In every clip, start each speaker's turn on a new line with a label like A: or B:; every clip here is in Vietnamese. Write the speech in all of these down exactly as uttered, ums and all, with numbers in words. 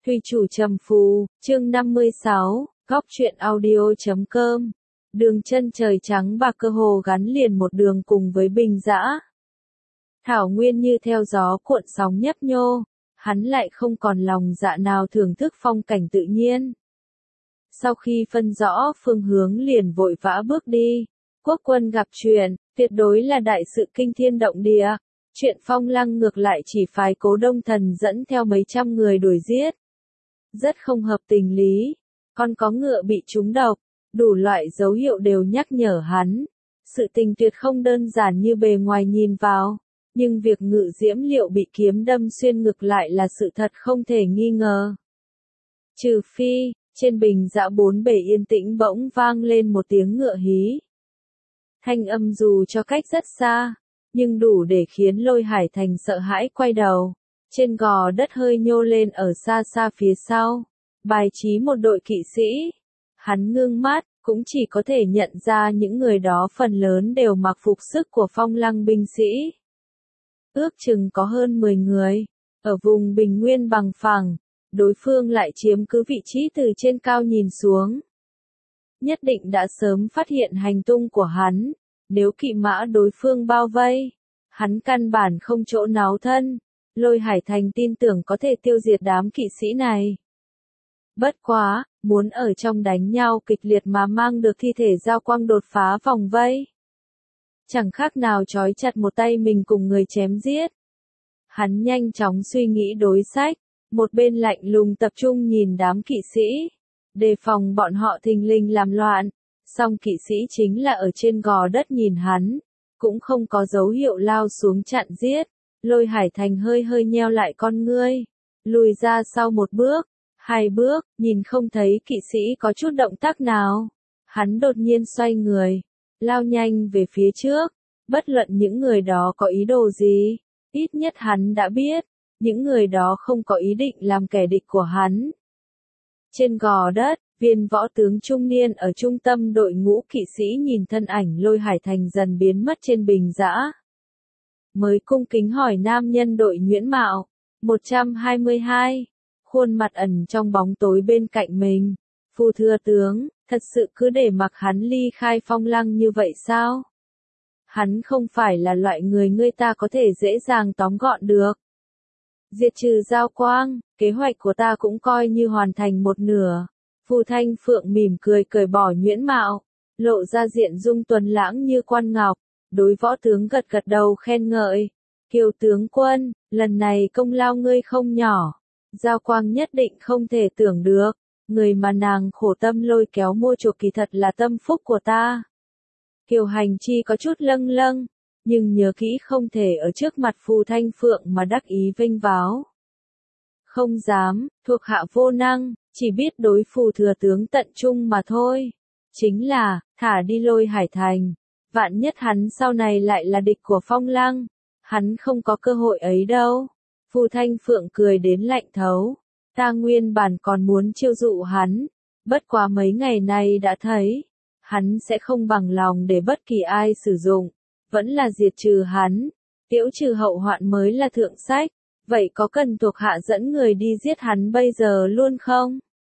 A: Thùy chủ trầm phù, chương năm mươi sáu, góc truyện audio chấm com. Đường chân trời trắng bạc cơ hồ gắn liền một đường cùng với Bình Dã. Thảo nguyên như theo gió cuộn sóng nhấp nhô, hắn lại không còn lòng dạ nào thưởng thức phong cảnh tự nhiên. Sau khi phân rõ phương hướng liền vội vã bước đi, quốc quân gặp chuyện, tuyệt đối là đại sự kinh thiên động địa. Chuyện Phong Lăng ngược lại chỉ phái Cố Đông Thần dẫn theo mấy trăm người đuổi giết. Rất không hợp tình lý, còn có ngựa bị trúng độc, đủ loại dấu hiệu đều nhắc nhở hắn. Sự tình tuyệt không đơn giản như bề ngoài nhìn vào, nhưng việc Ngự Diễm Liệu bị kiếm đâm xuyên ngực lại là sự thật không thể nghi ngờ. Trừ phi, trên Bình Dã bốn bề yên tĩnh bỗng vang lên một tiếng ngựa hí. Thanh âm dù cho cách rất xa, nhưng đủ để khiến Lôi Hải Thành sợ hãi quay đầu. Trên gò đất hơi nhô lên ở xa xa phía sau, bài trí một đội kỵ sĩ. Hắn ngưng mắt, cũng chỉ có thể nhận ra những người đó phần lớn đều mặc phục sức của Phong Lăng binh sĩ. Ước chừng có hơn mười người, ở vùng bình nguyên bằng phẳng, đối phương lại chiếm cứ vị trí từ trên cao nhìn xuống. Nhất định đã sớm phát hiện hành tung của hắn, nếu kỵ mã đối phương bao vây, hắn căn bản không chỗ náo thân. Lôi Hải Thành tin tưởng có thể tiêu diệt đám kỵ sĩ này. Bất quá, muốn ở trong đánh nhau kịch liệt mà mang được thi thể Giao Quang đột phá vòng vây. Chẳng khác nào trói chặt một tay mình cùng người chém giết. Hắn nhanh chóng suy nghĩ đối sách, một bên lạnh lùng tập trung nhìn đám kỵ sĩ, đề phòng bọn họ thình lình làm loạn. Song kỵ sĩ chính là ở trên gò đất nhìn hắn, cũng không có dấu hiệu lao xuống chặn giết. Lôi Hải Thành hơi hơi nheo lại con ngươi, lùi ra sau một bước, hai bước, nhìn không thấy kỵ sĩ có chút động tác nào. Hắn đột nhiên xoay người, lao nhanh về phía trước, bất luận những người đó có ý đồ gì, ít nhất hắn đã biết, những người đó không có ý định làm kẻ địch của hắn. Trên gò đất, viên võ tướng trung niên ở trung tâm đội ngũ kỵ sĩ nhìn thân ảnh Lôi Hải Thành dần biến mất trên Bình Dã. Mới cung kính hỏi nam nhân đội Nguyễn Mạo, một trăm hai mươi hai, khuôn mặt ẩn trong bóng tối bên cạnh mình. Phu thưa tướng, thật sự cứ để mặc hắn ly khai Phong Lăng như vậy sao? Hắn không phải là loại người người ta có thể dễ dàng tóm gọn được. Diệt trừ Giao Quang, kế hoạch của ta cũng coi như hoàn thành một nửa. Phù Thanh Phượng mỉm cười cởi bỏ Nguyễn Mạo, lộ ra diện dung tuấn lãng như quan ngọc. Đối võ tướng gật gật đầu khen ngợi. Kiều tướng quân, lần này công lao ngươi không nhỏ. Giao Quang nhất định không thể tưởng được. Người mà nàng khổ tâm lôi kéo mua chuộc kỳ thật là tâm phúc của ta. Kiều Hành Chi có chút lâng lâng, nhưng nhớ kỹ không thể ở trước mặt Phù Thanh Phượng mà đắc ý vênh váo. Không dám, thuộc hạ vô năng, chỉ biết đối Phù thừa tướng tận trung mà thôi. Chính là, thả đi Lôi Hải Thành. Vạn nhất hắn sau này lại là địch của Phong Lăng, hắn không có cơ hội ấy đâu. Phù Thanh Phượng cười đến lạnh thấu, ta nguyên bản còn muốn chiêu dụ hắn, bất quá mấy ngày nay đã thấy, hắn sẽ không bằng lòng để bất kỳ ai sử dụng, vẫn là diệt trừ hắn, tiễu trừ hậu hoạn mới là thượng sách, vậy có cần thuộc hạ dẫn người đi giết hắn bây giờ luôn không?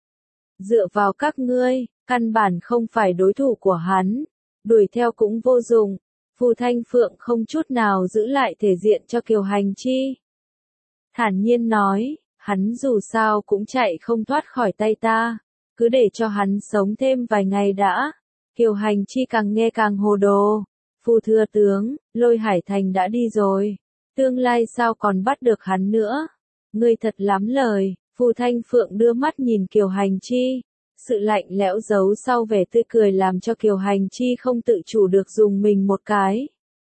A: Dựa vào các ngươi, căn bản không phải đối thủ của hắn. Đuổi theo cũng vô dụng, Phù Thanh Phượng không chút nào giữ lại thể diện cho Kiều Hành Chi. Thản nhiên nói, hắn dù sao cũng chạy không thoát khỏi tay ta, cứ để cho hắn sống thêm vài ngày đã. Kiều Hành Chi càng nghe càng hồ đồ. Phù thưa tướng, Lôi Hải Thành đã đi rồi, tương lai sao còn bắt được hắn nữa? Ngươi thật lắm lời. Phù Thanh Phượng đưa mắt nhìn Kiều Hành Chi. Sự lạnh lẽo giấu sau vẻ tươi cười làm cho Kiều Hành Chi không tự chủ được dùng mình một cái.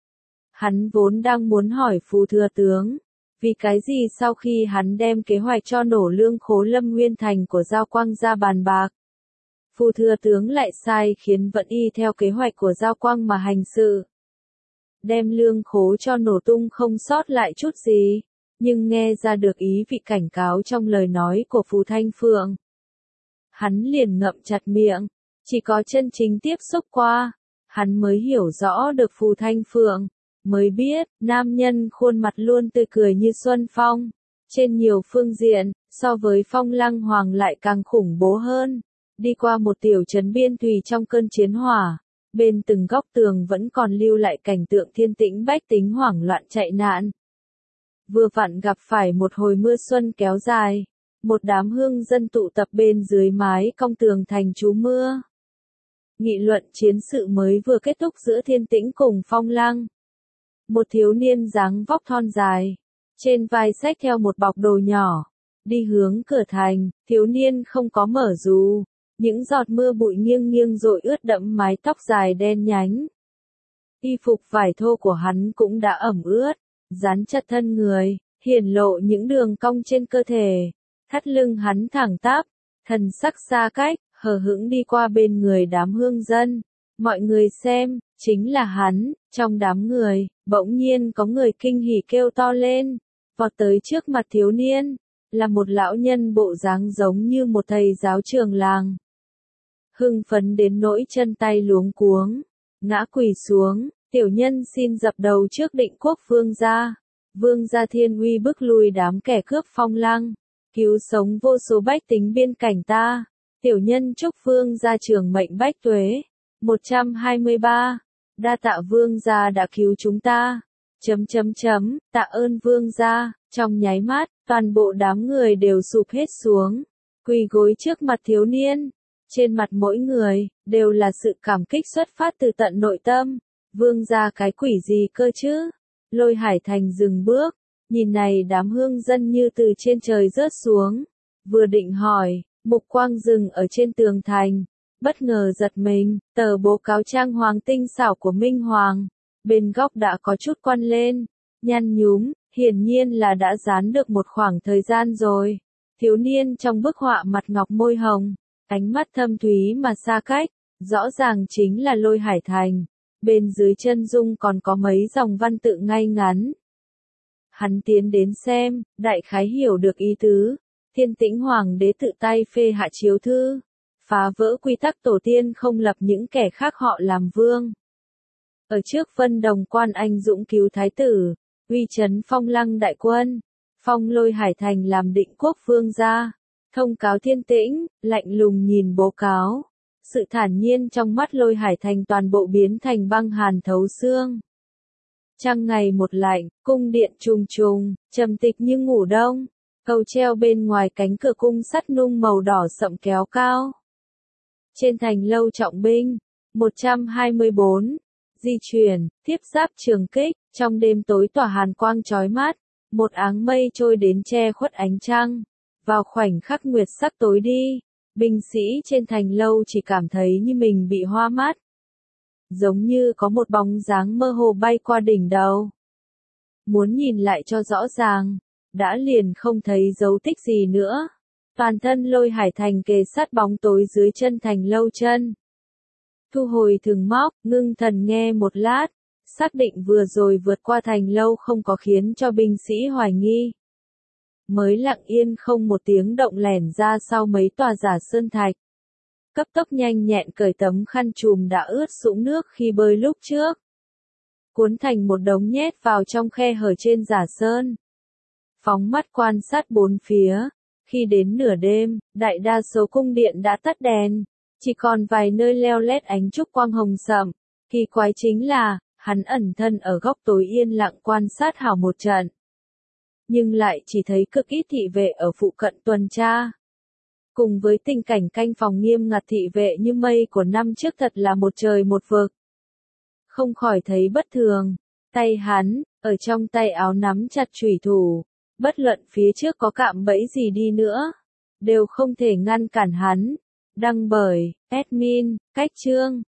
A: Hắn vốn đang muốn hỏi Phù thừa tướng, vì cái gì sau khi hắn đem kế hoạch cho nổ lương khố Lâm Nguyên Thành của Giao Quang ra bàn bạc. Phù thừa tướng lại sai khiến vẫn y theo kế hoạch của Giao Quang mà hành sự. Đem lương khố cho nổ tung không sót lại chút gì, nhưng nghe ra được ý vị cảnh cáo trong lời nói của Phù Thanh Phượng. Hắn liền ngậm chặt miệng, chỉ có chân chính tiếp xúc qua, hắn mới hiểu rõ được Phù Thanh Phượng, mới biết, nam nhân khuôn mặt luôn tươi cười như xuân phong, Trên nhiều phương diện, so với Phong Lăng Hoàng lại càng khủng bố hơn. Đi qua một tiểu trấn biên thùy trong cơn chiến hỏa, bên từng góc tường vẫn còn lưu lại cảnh tượng thiên tĩnh bách tính hoảng loạn chạy nạn. Vừa vặn gặp phải một hồi mưa xuân kéo dài, một đám hương dân tụ tập bên dưới mái cong tường thành trú mưa. Nghị luận chiến sự mới vừa kết thúc giữa Thiên Tĩnh cùng Phong Lăng. Một thiếu niên dáng vóc thon dài, trên vai xách theo một bọc đồ nhỏ, đi hướng cửa thành. Thiếu niên không có mở dù, những giọt mưa bụi nghiêng nghiêng rội ướt đẫm mái tóc dài đen nhánh. Y phục vải thô của hắn cũng đã ẩm ướt, dán chặt thân người, hiển lộ những đường cong trên cơ thể. Thắt lưng hắn thẳng tắp, thần sắc xa cách, hờ hững đi qua bên người đám hương dân. Mọi người xem, chính là hắn. Trong đám người, bỗng nhiên có người kinh hỉ kêu to lên, vọt tới trước mặt thiếu niên, là một lão nhân bộ dáng giống như một thầy giáo trường làng. Hưng phấn đến nỗi chân tay luống cuống, ngã quỳ xuống, tiểu nhân xin dập đầu trước Định Quốc vương gia. Vương gia thiên uy bức lui đám kẻ cướp Phong Lăng, cứu sống vô số bách tính biên cảnh ta. Tiểu nhân chúc vương gia trường mệnh bách tuế. một trăm hai mươi ba. Đa tạ vương gia đã cứu chúng ta. Chấm chấm chấm, tạ ơn vương gia. Trong nháy mắt, toàn bộ đám người đều sụp hết xuống, quỳ gối trước mặt thiếu niên. Trên mặt mỗi người, đều là sự cảm kích xuất phát từ tận nội tâm. Vương gia cái quỷ gì cơ chứ? Lôi Hải Thành dừng bước, nhìn này đám hương dân như từ trên trời rớt xuống. Vừa định hỏi, mục quang dừng ở trên tường thành. Bất ngờ giật mình, tờ bố cáo trang hoàng tinh xảo của Minh Hoàng. Bên góc đã có chút quan lên, nhăn nhúm, hiển nhiên là đã dán được một khoảng thời gian rồi. Thiếu niên trong bức họa mặt ngọc môi hồng, ánh mắt thâm thúy mà xa cách, rõ ràng chính là Lôi Hải Thành. Bên dưới chân dung còn có mấy dòng văn tự ngay ngắn. Hắn tiến đến xem, đại khái hiểu được ý tứ. Thiên Tĩnh Hoàng đế tự tay phê hạ chiếu thư, phá vỡ quy tắc tổ tiên không lập những kẻ khác họ làm vương. Ở trước Vân Đồng Quan anh dũng cứu thái tử, uy chấn Phong Lăng đại quân, phong Lôi Hải Thành làm Định Quốc vương gia. Thông cáo Thiên Tĩnh, lạnh lùng nhìn bố cáo. Sự thản nhiên trong mắt Lôi Hải Thành toàn bộ biến thành băng hàn thấu xương. Trăng ngày một lạnh, cung điện trùng trùng, trầm tịch như ngủ đông. Cầu treo bên ngoài cánh cửa cung sắt nung màu đỏ sậm kéo cao. Trên thành lâu trọng binh, một trăm hai mươi bốn, di chuyển, tiếp giáp trường kích, trong đêm tối tỏa hàn quang chói mắt, một áng mây trôi đến che khuất ánh trăng. Vào khoảnh khắc nguyệt sắc tối đi, binh sĩ trên thành lâu chỉ cảm thấy như mình bị hoa mắt. Giống như có một bóng dáng mơ hồ bay qua đỉnh đầu. Muốn nhìn lại cho rõ ràng, đã liền không thấy dấu tích gì nữa. Toàn thân Lôi Hải Thành kề sát bóng tối dưới chân thành lâu chân. Thu hồi thừng móc, ngưng thần nghe một lát, xác định vừa rồi vượt qua thành lâu không có khiến cho binh sĩ hoài nghi. Mới lặng yên không một tiếng động lẻn ra sau mấy tòa giả sơn thạch. Cấp tốc nhanh nhẹn cởi tấm khăn trùm đã ướt sũng nước khi bơi lúc trước. Cuốn thành một đống nhét vào trong khe hở trên giả sơn. Phóng mắt quan sát bốn phía. Khi đến nửa đêm, đại đa số cung điện đã tắt đèn. Chỉ còn vài nơi leo lét ánh trúc quang hồng sậm. Kỳ quái chính là, hắn ẩn thân ở góc tối yên lặng quan sát hảo một trận. Nhưng lại chỉ thấy cực ít thị vệ ở phụ cận tuần tra. Cùng với tình cảnh canh phòng nghiêm ngặt thị vệ như mây của năm trước thật là một trời một vực. Không khỏi thấy bất thường, tay hắn, ở trong tay áo nắm chặt chủy thủ, bất luận phía trước có cạm bẫy gì đi nữa, đều không thể ngăn cản hắn. Đăng bởi, admin, cách chương.